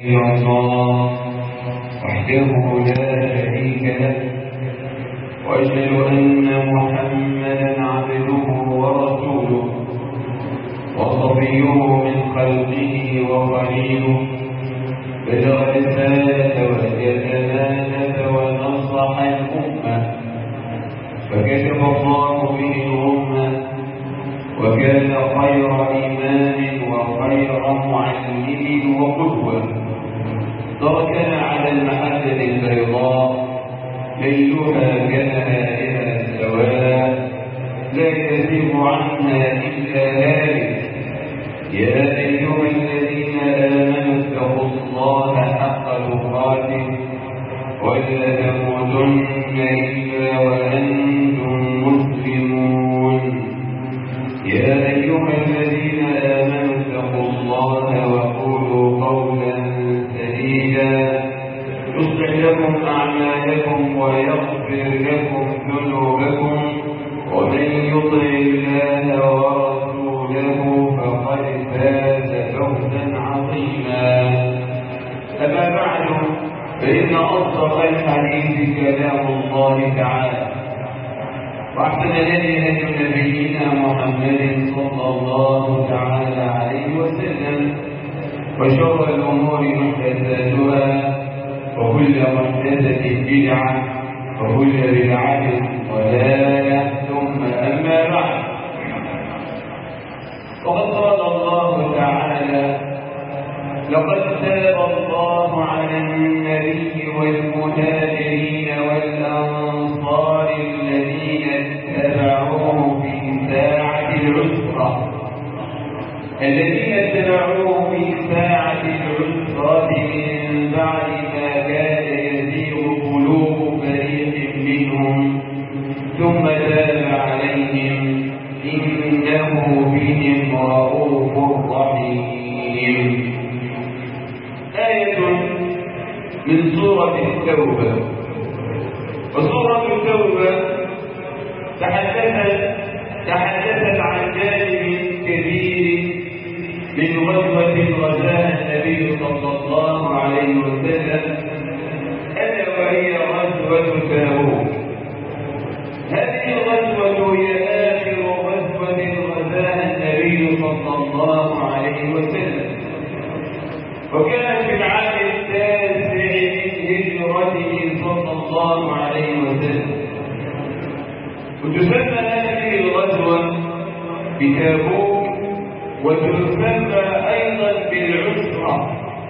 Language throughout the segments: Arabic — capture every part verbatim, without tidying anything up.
الله وحده لا شريك له وأشهد أن محمدا عبده ورسوله وصفيه من خلقه وخليله بلغ الرسالة وأدى الأمانة ونصح الأمة فكشف الله به الأمة وكان خير إمام وخير معلم وقدوة تركنا على المحجة البيضاء ليلها كنهارها سواء لا يزيغ عنها إلا هالك يا أيها الذين آمنوا اتقوا الله حق تقاته ولا تموتن إلا وأنتم مسلمون يا أيها الذين آمنوا اتقوا الله وقولوا قولا سديدا يصلح لكم أعمالكم ويغفر لكم ذنوبكم ومن يطع الله ورسوله فقد فاز فوزا عظيما أما بعد فإن أصدق الحديث كلام الله تعالى وأحسن الهدي هدي نبينا محمد صلى الله تعالى عليه وسلم وشر الأمور محدثاتها وكل محدثة بدعة وكل بدعة ضلالة ثم أما بعد وقد قال الله تعالى لقد تاب الله على النبي والمهاجرين والأنصار الذين اتبعوه في ساعة العسرة الذين اتبعوه في ساعة العسرة من بعد ما كاد يزيغ قلوب فريق منهم ثم تاب عليهم إنه بهم رؤوف رحيم. آية من سورة التوبة. وسورة التوبة تحدثت تحدثت عن جانب كبير من غزوة غزاها النبي صلى الله عليه وسلم ألا وهي غزوة تبوك. هذه الغزوة هي آخر غزوة غزاها النبي صلى الله عليه وسلم وكانت في العام التاسع من هجرته صلى الله عليه وسلم وتسمى هذه الغزوة بتبوك وتسمى أيضا بالعسرة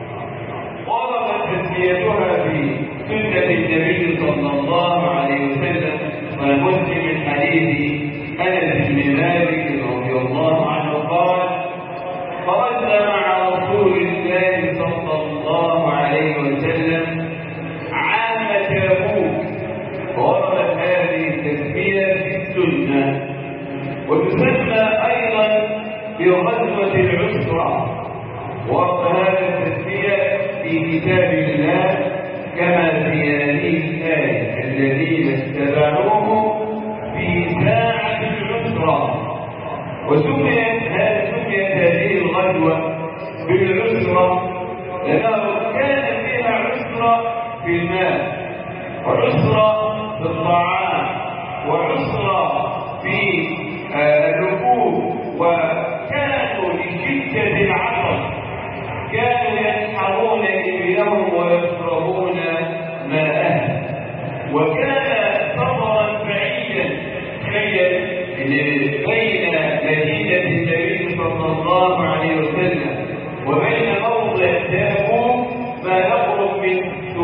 وردت تسميتها في سنة النبي صلى الله عليه وسلم ومسلم من حديث أنس بن مالك رضي الله عنه قال خرجنا مع رسول الله صلى الله عليه وسلم عام تبوك وردت هذه التسمية في السنة وتسمى أيضا بغزوة العسرة ورد هذا التسمية في كتاب الله كما في هذه الآية الذين اتبعوه في ساعة العسرة وسميت هذه الغزوة بالعسرة لأنه كان فيها عسرة في المال وعسرة في الطعام وعسرة في الركوب وكانوا لشدة العطش كانوا يسحرون إبلهم ويشربون ماءها وكان سفرا بعيدا تخيل بين مدينة النبي صلى الله عليه وسلم وبين موضع تبوك ما يقرب من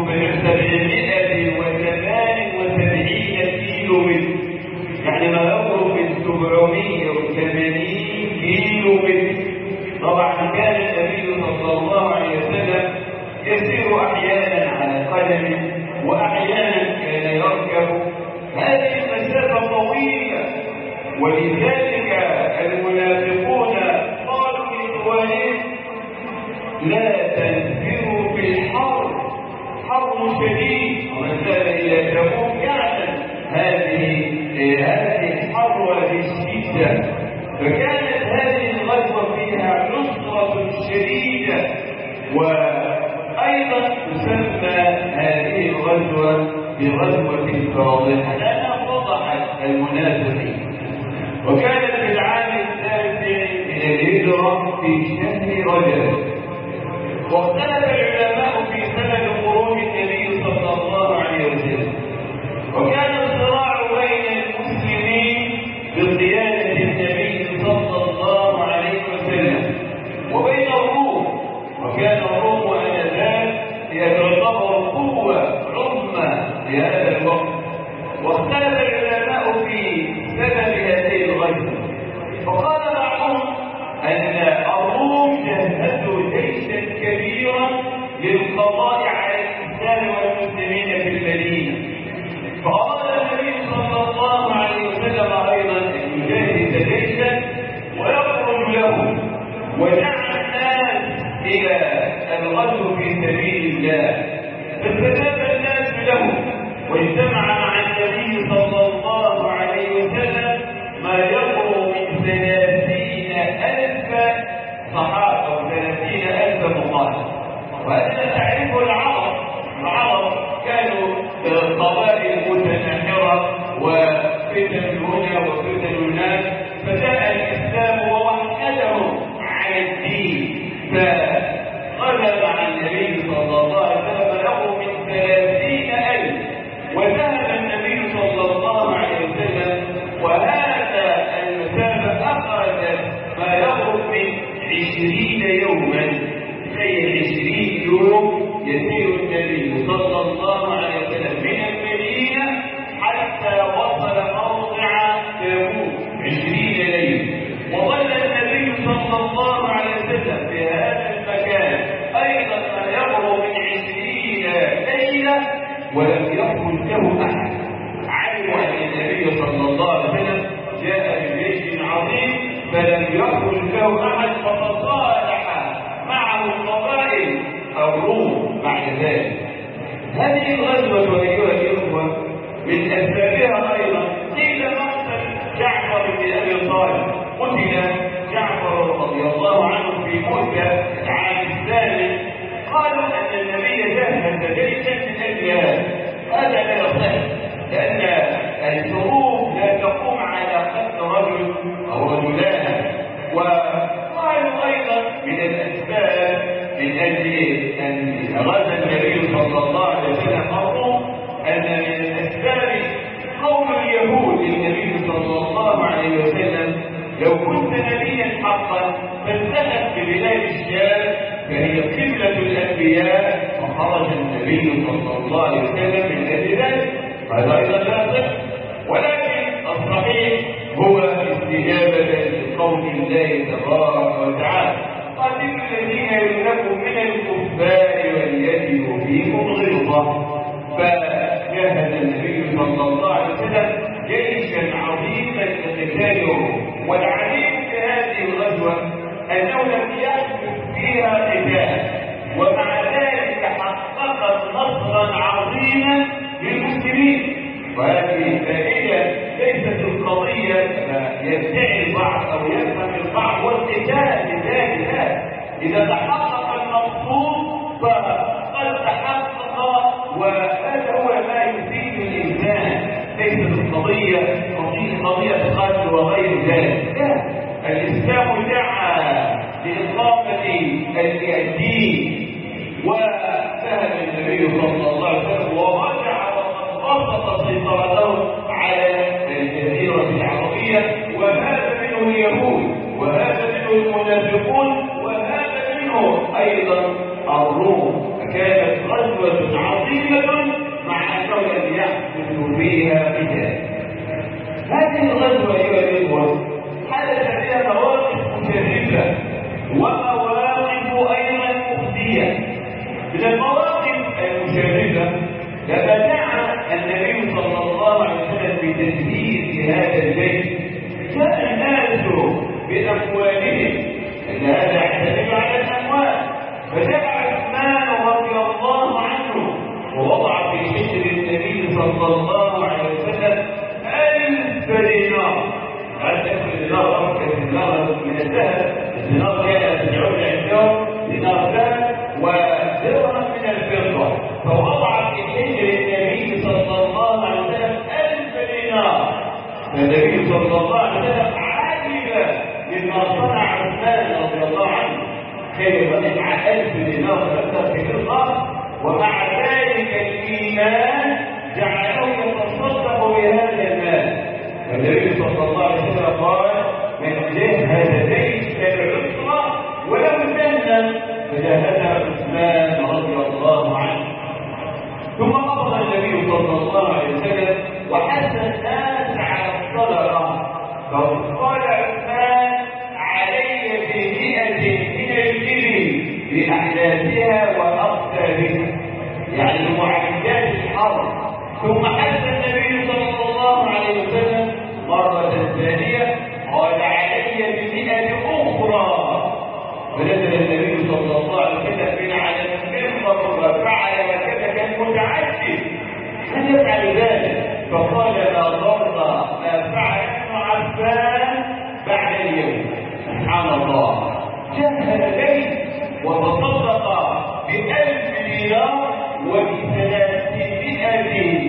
سبعمائة وثمان وسبعين كيلو متر يعني ما يقرب من سبعمائة وثمانين كيلو متر. طبعا كان النبي صلى الله عليه وسلم يسير احيانا على قدمه واحيانا كان يركب هذه المسافه طويله ولذلك المنافقون قالوا لاخوانهم لا تنفروا في الحر حر شديد ومن كان الى تبوك يعلم هذه هذه الحر وهذه الشده فكانت هذه الغزوه فيها نصره شديده و الغزوة بغزوة فاضحة لأنها فضحت المنافقين. وكانت في العام التاسع من الهجرة في شهر رجب. واختلف العلماء في سبب خروج النبي صلى الله عليه وسلم. وكان الصراع بين المسلمين بقيادة النبي صلى الله عليه وسلم وبين الروم. وكان الروم آنذاك يعتبر قوة عظمى في هذا الوقت. واختلف العلماء في سبب هذه الغزوة. فقال بعضهم أن الروم جهزوا جيشا كبيرا للقضاء على الإسلام والمسلمين في المدينة. فأراد النبي صلى الله عليه وسلم أيضا أن يجهز جيشا ويخرج له ودعا الناس إلى الغزو في سبيل الله. فاستجاب الناس له واجتمع مع النبي صلى الله عليه وسلم ما يقرب من ثلاثين ألف صحابة أو ثلاثين ألف مقاتل. وهذا تعرفه العرب. العرب كانوا قبائل متناحرة وفتن هنا وفتن هناك، فجاء الإسلام ووحدهم على الدين. فغزا مع النبي صلى الله عليه وسلم له من ثلاثين ألف. وذهب النبي صلى الله عليه وسلم وهذا المسافة أخرج ما يقرب من عشرين يوما. تخيل عشرين يوم يسير النبي صلى الله عليه وسلم من المدينة حتى وصل موضع تبوك عشرين ليلة. وظل النبي صلى الله عليه وسلم في هذا المكان أيضا ما يقرب من عشرين ليلة ولم يخرج له أحد. علموا أن النبي صلى الله عليه وسلم جاء بجيش عظيم فلم يخرج له أحد، فتصالح معه القبائل الروم بعد ذلك. هذه الغزوة أيها الإخوة من أسبابها أيضا قيل مقتل جعفر بن أبي طالب. قتل جعفر رضي الله عنه في مؤتة العام الثالث. قالوا أن النبي جهز جيشا من أجل هذا. هذا لا يصح، لأن الحروب لا تقوم على قتل رجل أو رجلان. وقالوا أيضا من الأسباب من أجل أن غزا النبي صلى الله عليه وسلم الروم أن من الأسباب قول اليهود للنبي صلى الله عليه وسلم: لو كنت نبيا حقا فاذهب ببلاد الشام فهي قبلة الأنبياء. وخرج النبي صلى الله عليه وسلم من أجل ذلك. هذا أيضا لا يصح، ولكن الصحيح هو استجابة لقول الله تبارك وتعالى: قاتلوا الذين يلونكم من الكفار وليجدوا فيكم غلظة. فجهز النبي صلى الله عليه وسلم جيشا عظيما لقتالهم. والعجيب في هذه الغزوة أنه لم يحدث فيها قتال، ومع ذلك حققت نصرا عظيما للمسلمين. وهذه فائدة ليست القضية كما يدعي البعض أو يفهم البعض والقتال لذلك. إذا تحقق المقصود فقد تحقق، وهذا هو ما يفيد الإنسان. ليست القضية قضية قتل وغير ذلك. لا، الإسلام دعا لإقامة الدين. وذهب النبي صلى الله عليه وسلم ورجع وقد بسط سيطرته على الجزيرة العربية. وهذا منه اليهود، وهذا منه المنافقون، وهذا منه أيضا الروم. فكانت غزوة عظيمة مع أنه لم يحدث فيها قتال. هذه الغزوة أيها الإخوة حدث فيها مواقف مشرفة ومواقف أيضا مخزية. من المواقف المشرفة لما دعا النبي صلى الله عليه وسلم بتجهيز هذا الجيش، جاء الناس بأموالهم، أن هذا يعتمد على الأموال. فدعا عثمان رضي الله عنه ووضع في حجر النبي صلى الله عليه وسلم ألف دينار. هذا ألف دينار أو كالدينار من الذهب. الدينار كان ثم حث النبي صلى الله عليه وسلم مرة ثانية قال علي بمئة أخرى، فنزل النبي صلى الله عليه وسلم من على المنبر وفعل وكذا كان متعجب أن يفعل ذلك، فقال لا ضر ما فعل ابن عفان بعد اليوم. سبحان الله، جهز بيت وتصدق بألف دينار وبثلاثمائة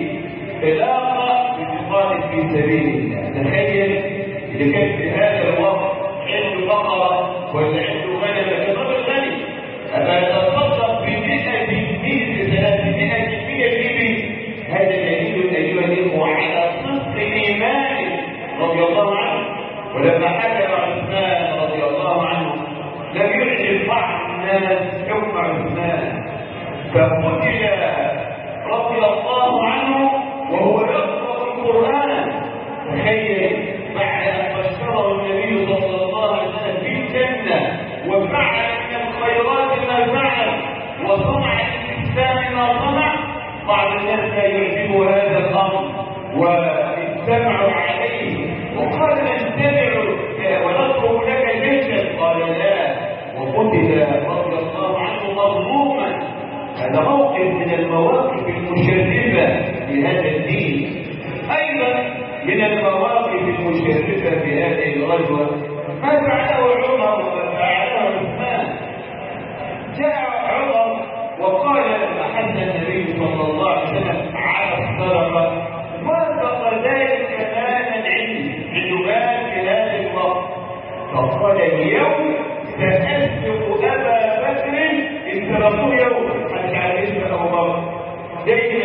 علاقة بثقات في سبيل الله. تخيل إذا كان في هذا الوقت عنده بقرة ولا عنده غنم في رجل غني أما يتصدق بمئة مئة ثلاثمائة من الإبل، هذا دليل أيها الإخوة على صدق إيمانه رضي الله عنه. ولما حكم عثمان رضي الله عنه لم يعجب بعض الناس حكم عثمان، فقتل رضي الله عنه وهو يقرأ القرآن. تخيل بعد أن بشره النبي صلى الله عليه وسلم بالجنة وفعل من الخيرات ما فعل وصنع الإنسان ما صنع، بعض الناس لا يعجب هذا الأمر واجتمعوا عليه وقال نتبع ونضرب لك جيشا، قال لا، وقتل رضي الله عنه مظلوما. هذا موقف من المواقف المشرفة في هذا الدين. أيضا من المواقف المشرفة في هذه الغزوة ما فعله عمر وفعله عثمان. جاء عمر وقال لما حث النبي صلى الله عليه وسلم على الصدقة وافق ذلك مالا عنده عنده مال في هذا الوقت، فقال اليوم سأسبق أبا بكر إن تركوه يوما حتى عليه أبو بكر دائما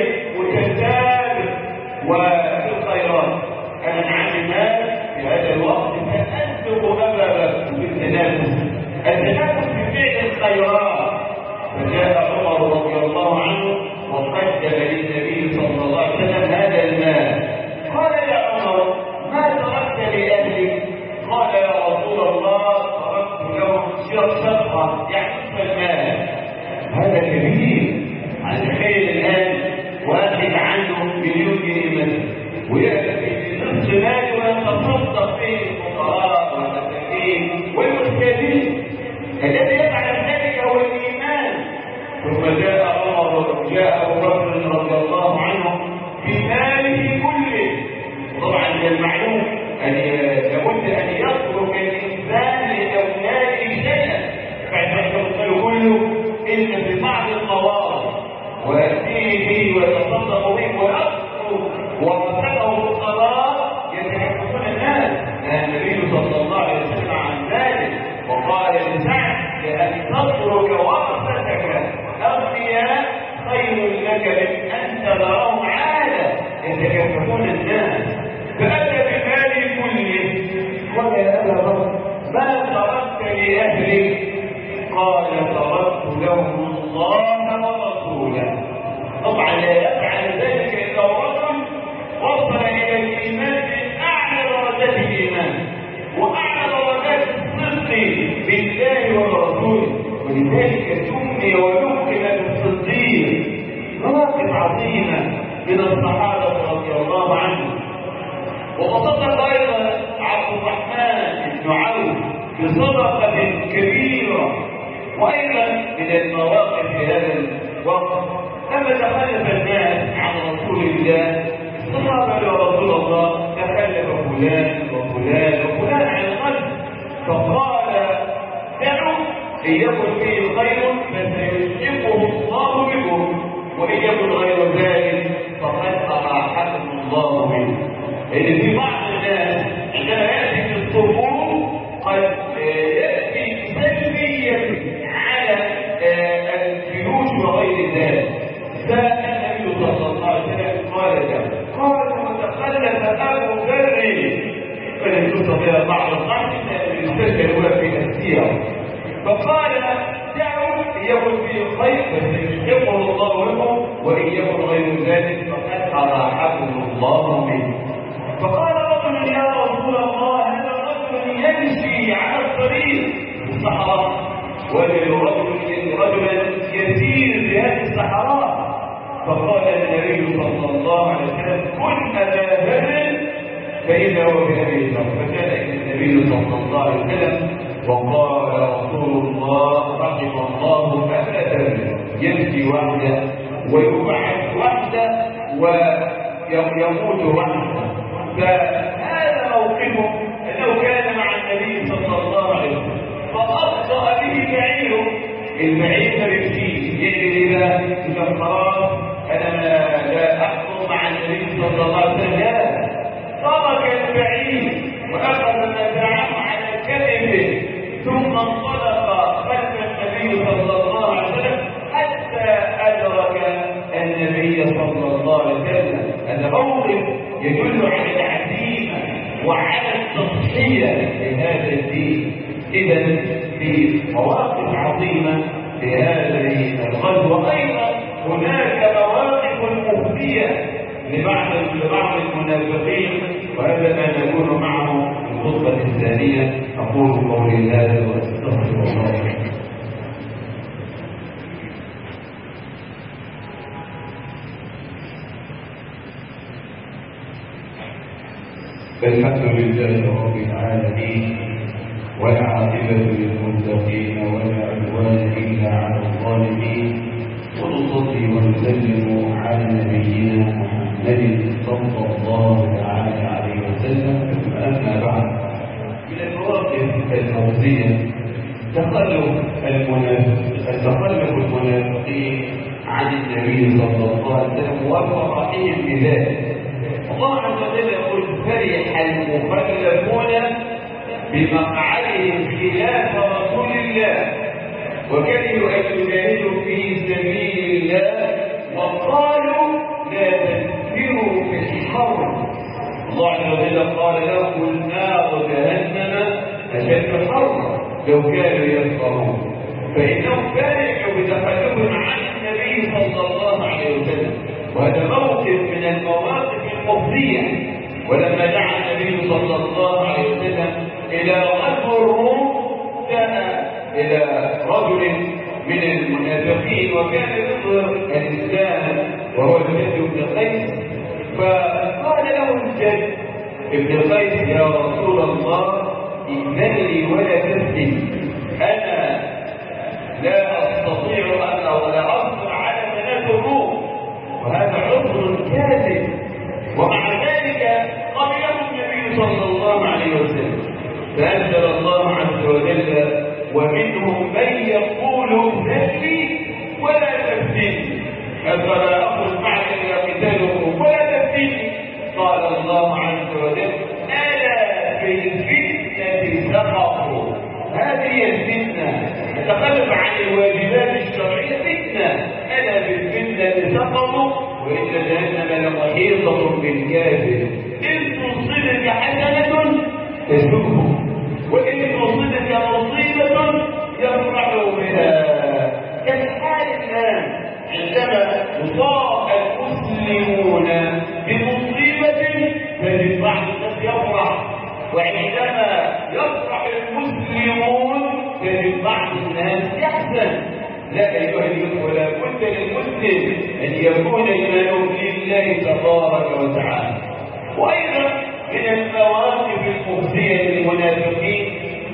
متسابق وفي الخيرات. أنا عندي مال في هذا الوقت سأسبق أبا بكر بالتنافس، التنافس في فعل الخيرات. فجاء عمر رضي الله عنه وقدم للنبي صلى الله عليه وسلم هذا المال، قال يا عمر ما تركت لأهلك؟ قال يا رسول الله تركت لهم صدقة يعني المال. هذا كبير. على تخيل الآن واحد عنده مليون جنيه مثلا ويأتي نصف ماله ويتصدق به الفقراء والمساكين والمحتاجين، الذي يفعل ذلك هو الإيمان. ثم جاء عمر جاء أبو بكر رضي الله عنه في ماله كله. طبعا من المعلوم أن لابد أن يترك الإنسان لأولاده شيئا، فيترك كله إلا في بعض المواضع ويأتيه به ويتصدق به ويأخذ ورثته الفقراء يتحدثون الناس. النبي صلى الله عليه وسلم عن ذلك وقال لسعد لأن تترك ورثتك أغنياء خير لك من أن تذرهم عالة يتكففون الناس. فأتى بماله كله. قال يا أبا بكر ما تركت لأهلك؟ قال تركت لهم الله ورسوله. طبعا لا يفعل ذلك إلا رجل وصل إلى الإيمان من أعلى درجات الإيمان وأعلى درجات الصدق بالله ورسوله، ولذلك سمي ولقب بالصديق. مواقف عظيمة من الصحابة رضي الله عنهم. وتصدق أيضا عبد الرحمن بن عوف بصدقة كبيرة. وأيضا من المواقف في هذا الوقت لما تخلف الناس عن رسول الله الصحابة يا رسول الله تخلف فلان وفلان وفلان عن القلب، فقال دعوا إن يكن فيه خير فسيشركه الله بكم وإن يكن غير ذلك فقد أراحكم الله منه. لأن في بعض الناس عندما يأتي في الصفوف قد يأتي سلبيا على الجيوش وغير ذلك. فالنبي صلى الله عليه وسلم قال له قال وتخلف أبو ذر، فلم يستطيع بعض القرن يستشهد في السيرة، فقال دعوا إن يكن فيه خير فسيشركه الله منه وإن يكن غير ذلك فقد أراحكم الله منه. فقال رجل يا رسول الله هذا الرجل يمشي على الطريق في الصحراء، وجد رجل رجلا يسير في هذه الصحراء فقال النبي صلى الله عليه وسلم كن أبا بكر فإذا هو بأبي بكر. فكان النبي صلى الله عليه وسلم وقال رسول الله رحم الله أبا بكر يمشي وحده ويبعث وحده ويموت وحده. فهذا موقفه أنه كان مع النبي صلى الله عليه وسلم فأبطأ به بعيره. البعير ما بيمشيش يجري بقى يقول خلاص أنا لا أحكم مع النبي صلى الله عليه وسلم، لا، ترك البعير وأخذ متاعه على كتفه ثم انطلق خلف النبي صلى الله عليه وسلم حتى أدرك النبي صلى الله عليه وسلم. هذا موقف يدل على العزيمة وعلى التضحية لهذا الدين. إذا في مواقف عظيمة في هذه الغزوة. أيضا هناك مواقف مخفية لبعض لبعض المنافقين، وهذا ما نكون معه في الخطبة الثانية. أقول قولي هذا وأستغفر الله. الحمد لله رب العالمين والعاقبة للمتقين ولا عدوان إلا على الظالمين، ونصلي ونسلم على نبينا محمد صلى الله تعالى عليه وسلم. أما بعد، من المواقف المخزية تخلف تخلف المنافقين عن النبي صلى الله عليه وسلم وفرحهم بذلك. الله عز وجل يقول فرح المخلفون بمقعدهم خلاف رسول الله وكرهوا أن يجاهدوا في سبيل الله وقالوا لا تنفروا في الحر. الله عز وجل قال لهم نار جهنم أشد حرا لو كانوا يفقهون. فإنهم فرحوا بتخلفهم عن النبي صلى الله عليه وسلم، وهذا موقف من المواقف المخزية. ولما دعا النبي صلى الله عليه وسلم إلى غزو الروم جاء إلى رجل من المنافقين وكان يظهر الإسلام وهو الجد بن قيس، فقال له الجد ابن قيس يا رسول الله إذن لي ولا تفتن، أنا لا أستطيع أن ولا أصبر على بنات الروم، وهذا عذر كاذب. ومع ذلك قبله النبي صلى الله عليه وسلم، فأنزل الله عز وجل ومنهم من يقول ذلي ولا تفتني، فلا أخرج معك إلى قتالكم ولا تفتني. قال الله عز وجل ألا في الفتنة سقطوا. هذه الفتنة تتخلف عن الواجبات الشرعية فتنة. ألا في الفتنة سقطوا وإن جهنم لمحيطة بالكافر. إن تصبك حسنة تسبه وإن تصبك مصيبة يفرح بها. كالحال الآن عندما يصاب المسلمون بمصيبة تجد بعض الناس يفرح، وعندما يفرح المسلمون تجد بعض الناس يحزن. لا أيها الإخوة، ولا بد للمسلم أن يكون إيمانه لله تبارك وتعالى. وأيضا من المواقف المخزية للمنافقين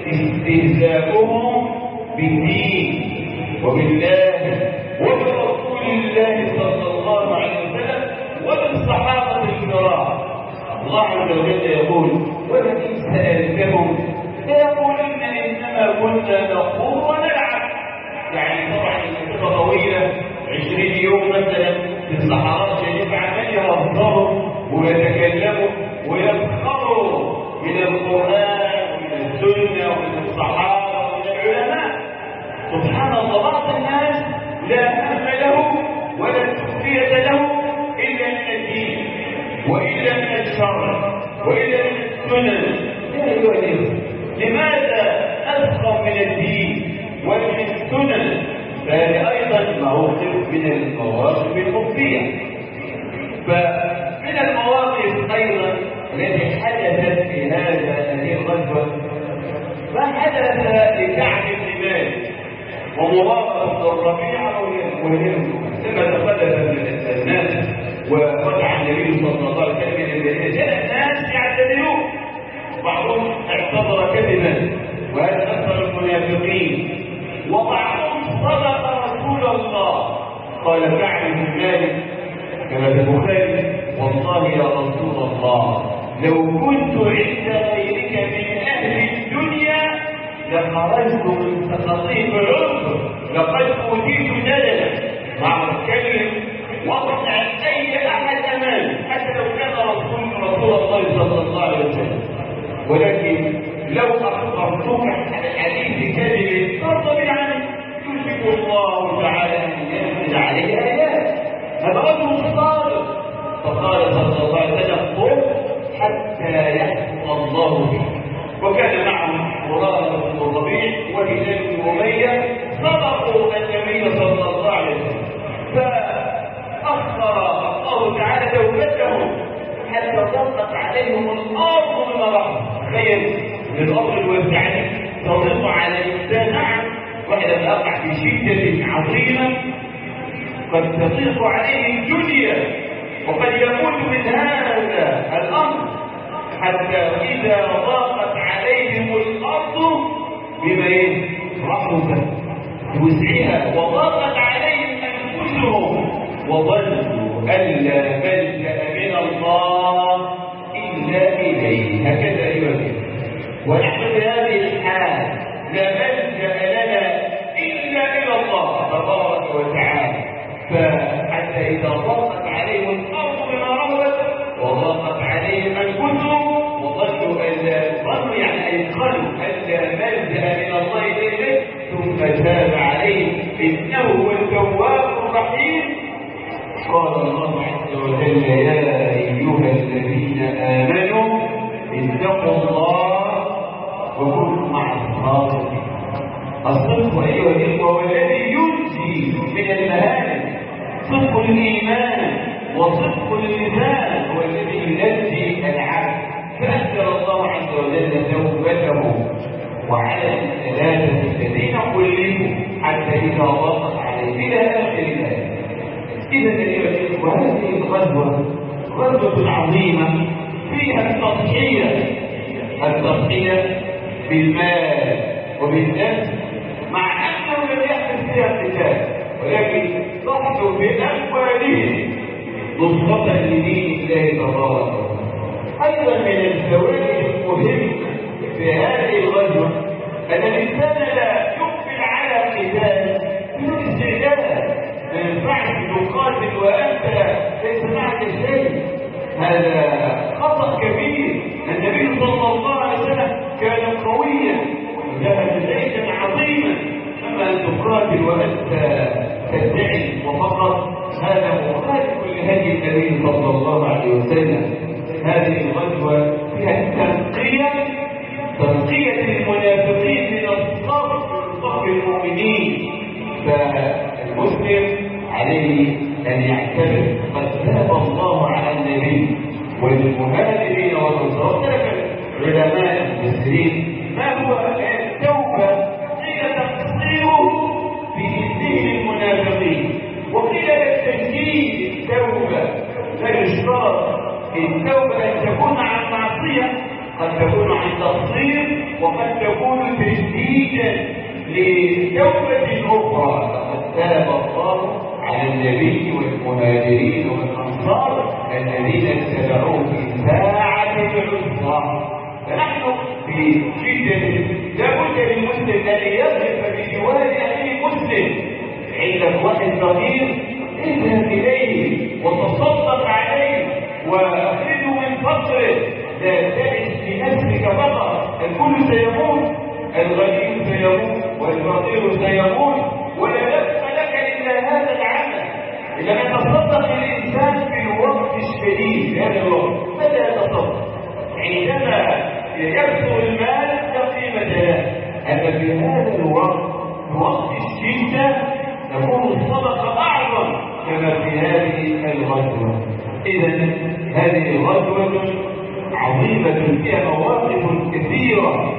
استهزاؤهم بالدين وبالله وبرسول الله صلى الله عليه وسلم وبالصحابة الكرام. الله عز وجل يقول ولئن سألتهم ليقولن إنما كنا نخوض ونلعب. يعني طبعا القصة طويلة عشرين يوم مثلا في الصحراء شايف عمال يهزروا ويتكلموا ويسخروا من القرآن ومن السنة ومن الصحابة ومن العلماء. سبحان الله، بعض الناس لا هم له ولا تخفية له إلا من الدين وإلا من الشرع وإلا من السنن. يا أيها الإخوة، لماذا أسخر من الدين ومن السنن؟ فهذه أيضا موقف من المواقف المخفية. فمن المواقف أيضا التي حدثت في هذا هذه الغزوة ما حدث لكعب بن مالك ومراقبة الربيع وهند كما تقدم الناس وبعضهم اعتذر كذبا وهذا اكثر المنافقين، وبعضهم صدق رسول الله. قال كعب بن مالك كما في البخاري: والله يا رسول الله لو كنت عند غيرك من اهل الدنيا لخرجت من سخطي بعذر، لقد اوتيت جدلا. مع الكلم وقع اي احد امامه حتى لو كان رسول رسول الله صلى الله عليه وسلم، ولكن لو اخبرتك عن الحديث كذب فرض بالعمل يوشك الله تعالى ان ينزل عليه ايات. هذا رجل صادق. فقال صلى الله عليه وسلم: قل حتى يحكم الله به. وكان معهم مرارة بن الربيع وهلال بن أمية صدقوا النبي صلى الله عليه وسلم، فأخر الله تعالى توبتهم حتى ضاقت عليهم الأرض بما رحمت. تخيل للأرض الواسعة تضيق على الإنسان. نعم، واحد يقع في شدة عظيمة قد تضيق عليه الدنيا وقد يموت من هذا الأمر، حتى إذا ضاقت عليهم الأرض بما رحمت بوسعها وضاقت عليهم أنفسهم وظنوا أن لا ملجأ من الله إلا إليه. هكذا يؤمن. ونحن في هذه الحال لا ملجأ لنا إلا إلى الله تبارك وتعالى. فحتى إذا ضاقت عليهم الأرض بما رحمت وضاقت عليهم أنفسهم وظنوا أن ظنوا يعني أيقنوا أن لا ملجأ من الله إليه ثم تاب عليهم إنه هو التواب الرحيم. قال الله عز وجل: يا أيها الذين آمنوا اتقوا الله وكونوا مع الصادقين. الصدق أيها الإخوة هو الذي ينجي من المهالك. صدق الإيمان وصدق اللسان هو الذي ينجي العبد. فأنزل الله عز وجل توبته وعلى الثلاثة الذين كلفوا حتى إذا ضاقت عليه إلى آخر الآية. إذا أيها الإخوة هذه الغزوة غزوة عظيمة فيها التضحية التضحية بالمال وبالنفس، مع أنه لم يحدث فيها قتال، ولكن ضحوا بأموالهم نصرة لدين الله تبارك وتعالى. أيضا من الفوائد المهمة في هذه الغزوة أن الإنسان لا يقبل على قتال بدون استعداد. ما ينفعش تقاتل وأنت ليس معك شيء، هذا خطأ كبير. النبي صلى الله عليه وسلم كان قويا وجاهد جيشا عظيما، أما أن تقاتل وأنت تدعي وفقط هذا مخالف لهدي النبي صلى الله عليه وسلم. هذه الغزوة فيها تنقية تنقية المنافقين من الصف صف المؤمنين. فالمسلم عليه أن يعتبر قد تاب الله على النبي والمهاجرين والأنصار. علماء المسلمين ما هو التوبة؟ قيل تقصيره في ذهن المنافقين، وقيل للتجديد التوبة. لا يشترط التوبة أن تكون عن معصية، قد تكون عن تقصير وقد تكون تجديدا لتوبة أخرى. فقد تاب الله على النبي والمهاجرين والأنصار الذين اتبعوه في ساعة العسرة. فنحن في شدة لابد للمسلم أن يقف بجوار أخيه مسلم. عندك واحد صغير اذهب إليه وتصدق عليه وأخرجه من فقره. لا تعش بنفسك فقط، الكل سيموت، الغني سيموت والفقير سيموت، ولا يبقى لك إلا هذا العمل. إذا تصدق الإنسان في الوقت الشديد، هذا الوقت متى يتصدق؟ عندما يكثر المال لا قيمة له. أما في هذا الوقت وقت الشدة تكون الصدقة أعظم كما في هذه الغزوة. إذا هذه غزوة عظيمة فيها مواقف كثيرة،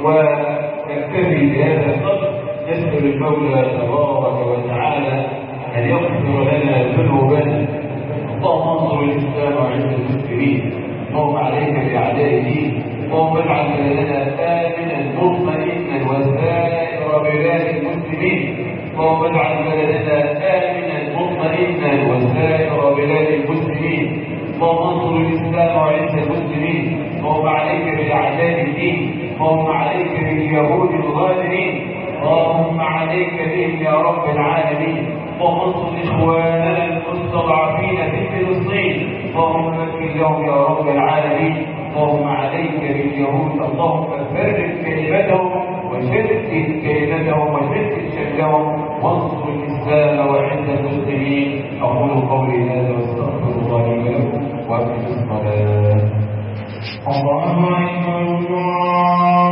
ونكتفي بهذا القدر. نسأل المولى تبارك وتعالى أن يغفر لنا ذنوبنا. اللهم انصر الإسلام وعز المسلمين، اللهم عليك بأعداء الدين اللهم اجعل بلدنا آمنا مطمئنا وسائر بلاد المسلمين. اللهم اجعل بلدنا آمنا مطمئنا وسائر بلاد المسلمين. اللهم انصر الإسلام وعز المسلمين. اللهم عليك بأعداء الدين. اللهم عليك باليهود الغادرين. اللهم عليك بهم يا رب العالمين. اللهم انصر إخواننا المستضعفين في فلسطين. اللهم مكن لهم يا رب العالمين. اللهم عليك باليهود. اللهم فرق كلمتهم وشتت كلمتهم وشتت شملهم وانصر الإسلام وعز المسلمين. أقول قولي هذا واستغفر الله لي ولكم وأقم الصلاة. الله أكبر الله